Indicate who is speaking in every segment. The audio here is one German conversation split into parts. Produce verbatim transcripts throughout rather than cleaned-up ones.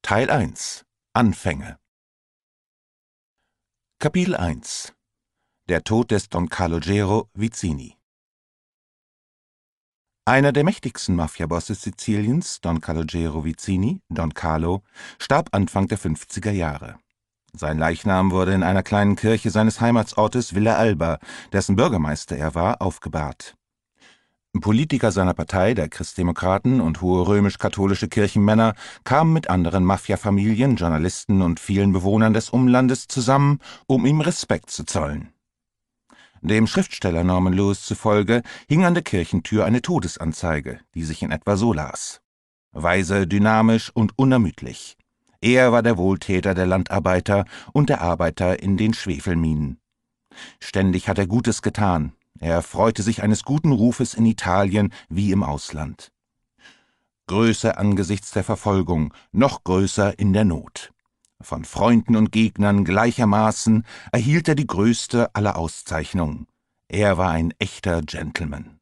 Speaker 1: Teil eins Anfänge Kapitel eins Der Tod des Don Calogero Vizzini. Einer der mächtigsten Mafiabosse Siziliens, Don Calogero Vizzini, Don Calo, starb Anfang der fünfziger Jahre. Sein Leichnam wurde in einer kleinen Kirche seines Heimatsortes Villa Alba, dessen Bürgermeister er war, aufgebahrt. Politiker seiner Partei, der Christdemokraten, und hohe römisch-katholische Kirchenmänner kamen mit anderen Mafiafamilien, Journalisten und vielen Bewohnern des Umlandes zusammen, um ihm Respekt zu zollen. Dem Schriftsteller Norman Lewis zufolge hing an der Kirchentür eine Todesanzeige, die sich in etwa so las: Weise, dynamisch und unermüdlich. Er war der Wohltäter der Landarbeiter und der Arbeiter in den Schwefelminen. Ständig hat er Gutes getan. Er freute sich eines guten Rufes in Italien wie im Ausland. Größer angesichts der Verfolgung, noch größer in der Not. Von Freunden und Gegnern gleichermaßen erhielt er die größte aller Auszeichnungen. Er war ein echter Gentleman.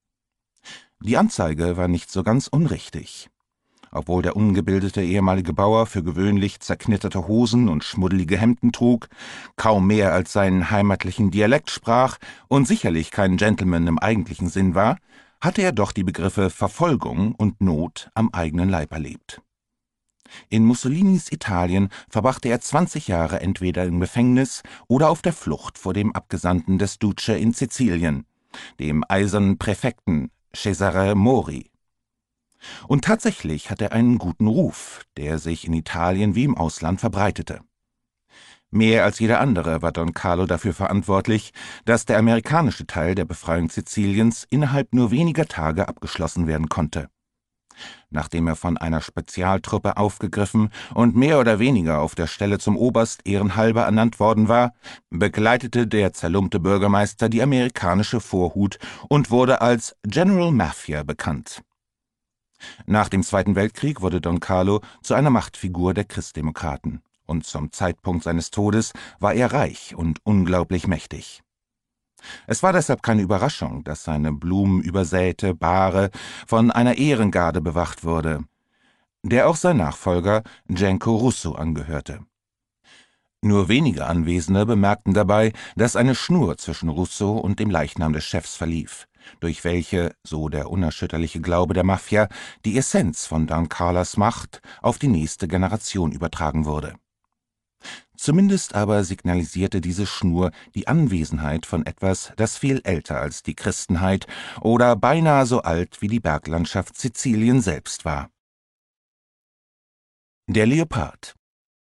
Speaker 1: Die Anzeige war nicht so ganz unrichtig. Obwohl der ungebildete ehemalige Bauer für gewöhnlich zerknitterte Hosen und schmuddelige Hemden trug, kaum mehr als seinen heimatlichen Dialekt sprach und sicherlich kein Gentleman im eigentlichen Sinn war, hatte er doch die Begriffe Verfolgung und Not am eigenen Leib erlebt. In Mussolinis Italien verbrachte er zwanzig Jahre entweder im Gefängnis oder auf der Flucht vor dem Abgesandten des Duce in Sizilien, dem eisernen Präfekten Cesare Mori. Und tatsächlich hatte er einen guten Ruf, der sich in Italien wie im Ausland verbreitete. Mehr als jeder andere war Don Calo dafür verantwortlich, dass der amerikanische Teil der Befreiung Siziliens innerhalb nur weniger Tage abgeschlossen werden konnte. Nachdem er von einer Spezialtruppe aufgegriffen und mehr oder weniger auf der Stelle zum Oberst ehrenhalber ernannt worden war, begleitete der zerlumpte Bürgermeister die amerikanische Vorhut und wurde als General Mafia bekannt. Nach dem Zweiten Weltkrieg wurde Don Calo zu einer Machtfigur der Christdemokraten, und zum Zeitpunkt seines Todes war er reich und unglaublich mächtig. Es war deshalb keine Überraschung, dass seine blumenübersäte Bahre von einer Ehrengarde bewacht wurde, der auch sein Nachfolger Genco Russo angehörte. Nur wenige Anwesende bemerkten dabei, dass eine Schnur zwischen Russo und dem Leichnam des Chefs verlief, durch welche, so der unerschütterliche Glaube der Mafia, die Essenz von Don Calos Macht auf die nächste Generation übertragen wurde. Zumindest aber signalisierte diese Schnur die Anwesenheit von etwas, das viel älter als die Christenheit oder beinahe so alt wie die Berglandschaft Sizilien selbst war. Der Leopard.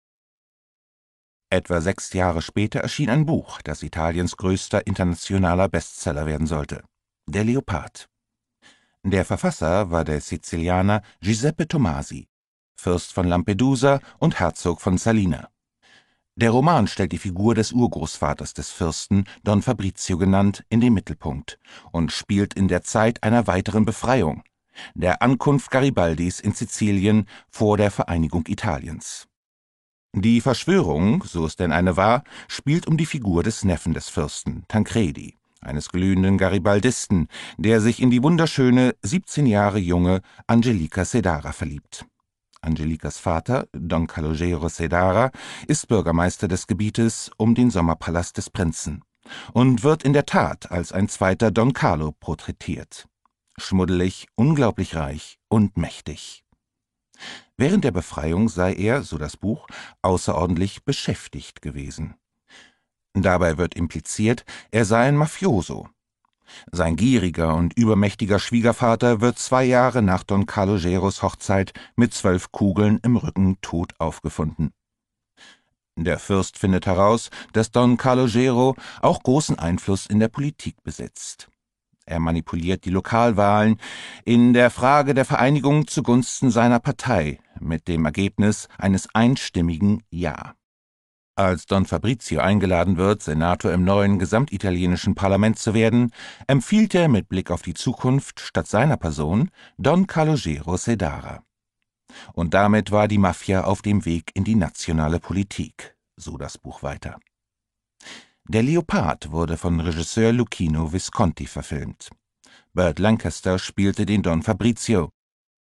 Speaker 1: Etwa sechs Jahre später erschien ein Buch, das Italiens größter internationaler Bestseller werden sollte: Der Leopard. Der Verfasser war der Sizilianer Giuseppe Tomasi, Fürst von Lampedusa und Herzog von Salina. Der Roman stellt die Figur des Urgroßvaters des Fürsten, Don Fabrizio genannt, in den Mittelpunkt und spielt in der Zeit einer weiteren Befreiung, der Ankunft Garibaldis in Sizilien vor der Vereinigung Italiens. Die Verschwörung, so es denn eine war, spielt um die Figur des Neffen des Fürsten, Tancredi, eines glühenden Garibaldisten, der sich in die wunderschöne, siebzehn Jahre junge Angelica Sedara verliebt. Angelicas Vater, Don Calogero Sedara, ist Bürgermeister des Gebietes um den Sommerpalast des Prinzen und wird in der Tat als ein zweiter Don Calo porträtiert. Schmuddelig, unglaublich reich und mächtig. Während der Befreiung sei er, so das Buch, außerordentlich beschäftigt gewesen. Dabei wird impliziert, er sei ein Mafioso. Sein gieriger und übermächtiger Schwiegervater wird zwei Jahre nach Don Calogeros Hochzeit mit zwölf Kugeln im Rücken tot aufgefunden. Der Fürst findet heraus, dass Don Calogero auch großen Einfluss in der Politik besitzt. Er manipuliert die Lokalwahlen in der Frage der Vereinigung zugunsten seiner Partei mit dem Ergebnis eines einstimmigen Ja. Als Don Fabrizio eingeladen wird, Senator im neuen gesamtitalienischen Parlament zu werden, empfiehlt er mit Blick auf die Zukunft statt seiner Person Don Calogero Sedara. Und damit war die Mafia auf dem Weg in die nationale Politik, so das Buch weiter. Der Leopard wurde von Regisseur Luchino Visconti verfilmt. Burt Lancaster spielte den Don Fabrizio.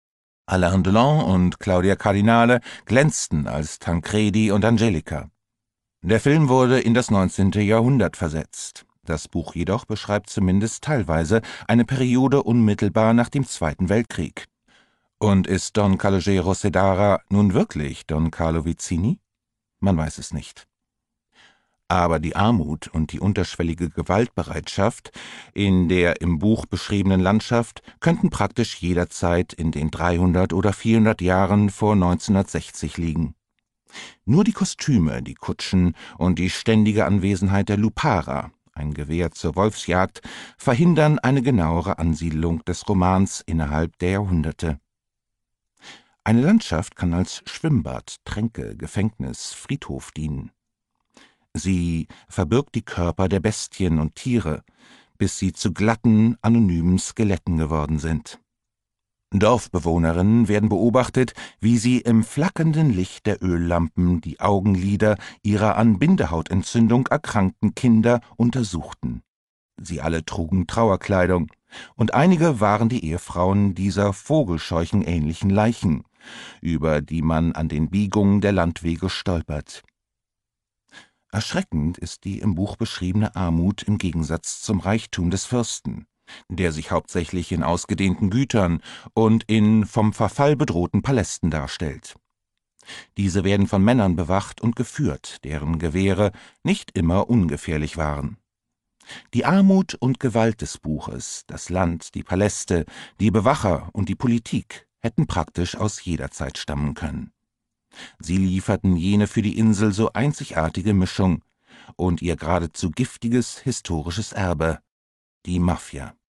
Speaker 1: Alain Delon und Claudia Cardinale glänzten als Tancredi und Angelica. Der Film wurde in das neunzehnte Jahrhundert versetzt. Das Buch jedoch beschreibt zumindest teilweise eine Periode unmittelbar nach dem Zweiten Weltkrieg. Und ist Don Calogero Sedara nun wirklich Don Carlo Vizzini? Man weiß es nicht. Aber die Armut und die unterschwellige Gewaltbereitschaft in der im Buch beschriebenen Landschaft könnten praktisch jederzeit in den dreihundert oder vierhundert Jahren vor neunzehnhundertsechzig liegen. Nur die Kostüme, die Kutschen und die ständige Anwesenheit der Lupara, ein Gewehr zur Wolfsjagd, verhindern eine genauere Ansiedlung des Romans innerhalb der Jahrhunderte. Eine Landschaft kann als Schwimmbad, Tränke, Gefängnis, Friedhof dienen. Sie verbirgt die Körper der Bestien und Tiere, bis sie zu glatten, anonymen Skeletten geworden sind. Dorfbewohnerinnen werden beobachtet, wie sie im flackernden Licht der Öllampen die Augenlider ihrer an Bindehautentzündung erkrankten Kinder untersuchten. Sie alle trugen Trauerkleidung, und einige waren die Ehefrauen dieser vogelscheuchenähnlichen Leichen, über die man an den Biegungen der Landwege stolpert. Erschreckend ist die im Buch beschriebene Armut im Gegensatz zum Reichtum des Fürsten, der sich hauptsächlich in ausgedehnten Gütern und in vom Verfall bedrohten Palästen darstellt. Diese werden von Männern bewacht und geführt, deren Gewehre nicht immer ungefährlich waren. Die Armut und Gewalt des Buches, das Land, die Paläste, die Bewacher und die Politik hätten praktisch aus jeder Zeit stammen können. Sie lieferten jene für die Insel so einzigartige Mischung und ihr geradezu giftiges historisches Erbe, die Mafia.